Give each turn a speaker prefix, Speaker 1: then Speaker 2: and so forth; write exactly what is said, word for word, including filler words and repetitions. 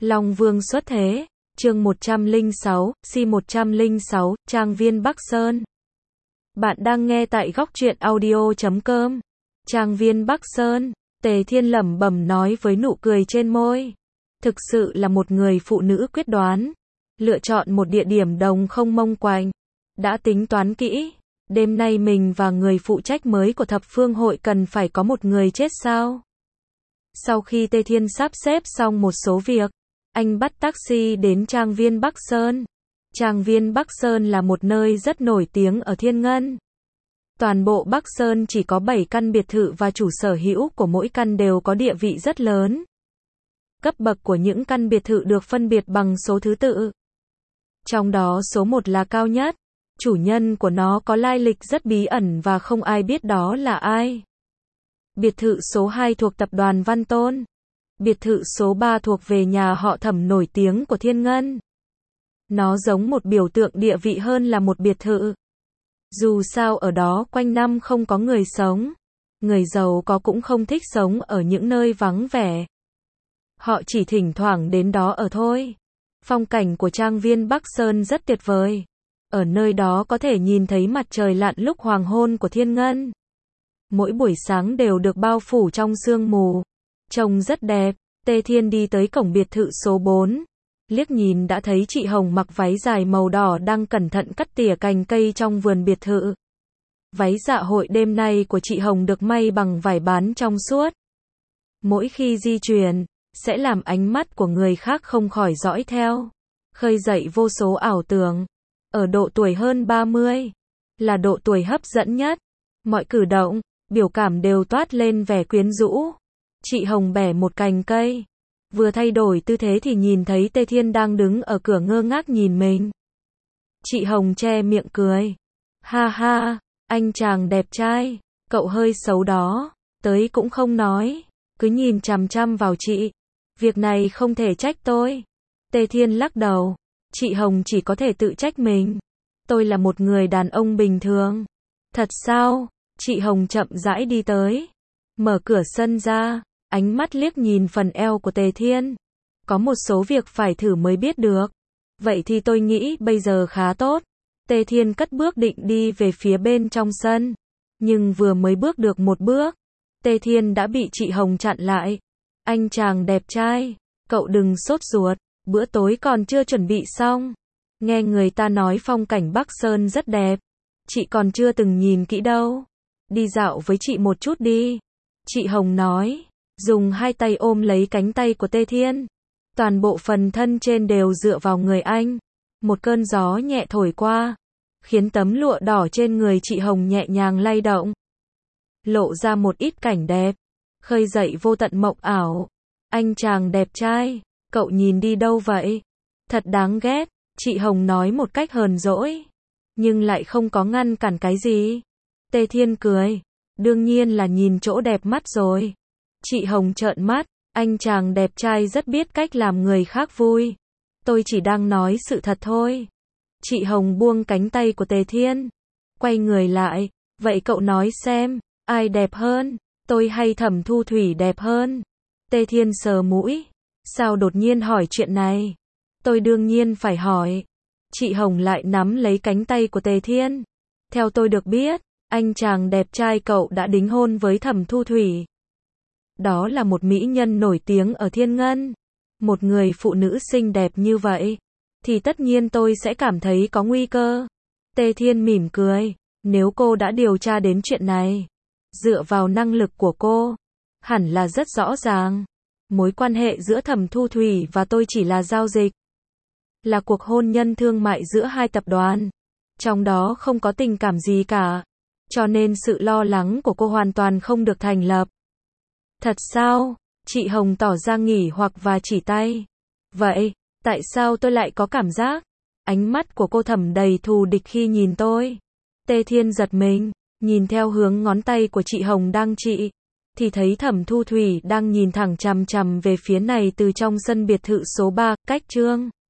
Speaker 1: Long Vương xuất thế, chương một trăm lẻ sáu, si một trăm lẻ sáu, Trang viên Bắc Sơn. Bạn đang nghe tại góc truyện audio chấm com. Trang viên Bắc Sơn, Tề Thiên lẩm bẩm nói với nụ cười trên môi. Thực sự là một người phụ nữ quyết đoán. Lựa chọn một địa điểm đồng không mông quạnh. Đã tính toán kỹ. Đêm nay mình và người phụ trách mới của thập phương hội cần phải có một người chết sao? Sau khi Tề Thiên sắp xếp xong một số việc, anh bắt taxi đến Trang viên Bắc Sơn. Trang viên Bắc Sơn là một nơi rất nổi tiếng ở Thiên Ngân. Toàn bộ Bắc Sơn chỉ có bảy căn biệt thự và chủ sở hữu của mỗi căn đều có địa vị rất lớn. Cấp bậc của những căn biệt thự được phân biệt bằng số thứ tự. Trong đó số một là cao nhất. Chủ nhân của nó có lai lịch rất bí ẩn và không ai biết đó là ai. Biệt thự số hai thuộc tập đoàn Văn Tôn. Biệt thự số ba thuộc về nhà họ Thẩm nổi tiếng của Thiên Ngân. Nó giống một biểu tượng địa vị hơn là một biệt thự. Dù sao ở đó quanh năm không có người sống. Người giàu có cũng không thích sống ở những nơi vắng vẻ. Họ chỉ thỉnh thoảng đến đó ở thôi. Phong cảnh của Trang viên Bắc Sơn rất tuyệt vời. Ở nơi đó có thể nhìn thấy mặt trời lặn lúc hoàng hôn của Thiên Ngân. Mỗi buổi sáng đều được bao phủ trong sương mù. Trông rất đẹp. Tề Thiên đi tới cổng biệt thự số bốn. Liếc nhìn đã thấy chị Hồng mặc váy dài màu đỏ đang cẩn thận cắt tỉa cành cây trong vườn biệt thự. Váy dạ hội đêm nay của chị Hồng được may bằng vải bán trong suốt. Mỗi khi di chuyển, sẽ làm ánh mắt của người khác không khỏi dõi theo. Khơi dậy vô số ảo tưởng. Ở độ tuổi hơn ba mươi, là độ tuổi hấp dẫn nhất. Mọi cử động, biểu cảm đều toát lên vẻ quyến rũ. Chị Hồng bẻ một cành cây. Vừa thay đổi tư thế thì nhìn thấy Tề Thiên đang đứng ở cửa ngơ ngác nhìn mình. Chị Hồng che miệng cười. Ha ha, anh chàng đẹp trai, cậu hơi xấu đó, tới cũng không nói, cứ nhìn chằm chằm vào chị. Việc này không thể trách tôi. Tề Thiên lắc đầu. Chị Hồng chỉ có thể tự trách mình. Tôi là một người đàn ông bình thường. Thật sao? Chị Hồng chậm rãi đi tới. Mở cửa sân ra. Ánh mắt liếc nhìn phần eo của Tề Thiên. Có một số việc phải thử mới biết được. Vậy thì tôi nghĩ bây giờ khá tốt. Tề Thiên cất bước định đi về phía bên trong sân. Nhưng vừa mới bước được một bước, Tề Thiên đã bị chị Hồng chặn lại. Anh chàng đẹp trai, cậu đừng sốt ruột. Bữa tối còn chưa chuẩn bị xong. Nghe người ta nói phong cảnh Bắc Sơn rất đẹp. Chị còn chưa từng nhìn kỹ đâu. Đi dạo với chị một chút đi. Chị Hồng nói. Dùng hai tay ôm lấy cánh tay của Tề Thiên. Toàn bộ phần thân trên đều dựa vào người anh. Một cơn gió nhẹ thổi qua. Khiến tấm lụa đỏ trên người chị Hồng nhẹ nhàng lay động. Lộ ra một ít cảnh đẹp. Khơi dậy vô tận mộng ảo. Anh chàng đẹp trai. Cậu nhìn đi đâu vậy? Thật đáng ghét, chị Hồng nói một cách hờn dỗi. Nhưng lại không có ngăn cản cái gì. Tề Thiên cười. Đương nhiên là nhìn chỗ đẹp mắt rồi. Chị Hồng trợn mắt. Anh chàng đẹp trai rất biết cách làm người khác vui. Tôi chỉ đang nói sự thật thôi. Chị Hồng buông cánh tay của Tề Thiên. Quay người lại. Vậy cậu nói xem, ai đẹp hơn? Tôi hay Thẩm Thu Thủy đẹp hơn? Tề Thiên sờ mũi. Sao đột nhiên hỏi chuyện này? Tôi đương nhiên phải hỏi. Chị Hồng lại nắm lấy cánh tay của Tề Thiên. Theo tôi được biết, anh chàng đẹp trai cậu đã đính hôn với Thẩm Thu Thủy. Đó là một mỹ nhân nổi tiếng ở Thiên Ngân. Một người phụ nữ xinh đẹp như vậy, thì tất nhiên tôi sẽ cảm thấy có nguy cơ. Tề Thiên mỉm cười. Nếu cô đã điều tra đến chuyện này, dựa vào năng lực của cô, hẳn là rất rõ ràng. Mối quan hệ giữa Thẩm Thu Thủy và tôi chỉ là giao dịch. Là cuộc hôn nhân thương mại giữa hai tập đoàn. Trong đó không có tình cảm gì cả. Cho nên sự lo lắng của cô hoàn toàn không được thành lập. Thật sao? Chị Hồng tỏ ra nghỉ hoặc và chỉ tay. Vậy, tại sao tôi lại có cảm giác? Ánh mắt của cô Thẩm đầy thù địch khi nhìn tôi. Tề Thiên giật mình, nhìn theo hướng ngón tay của chị Hồng đang chỉ. Thì thấy Thẩm Thu Thủy đang nhìn thẳng chằm chằm về phía này từ trong sân biệt thự số ba, cách Trương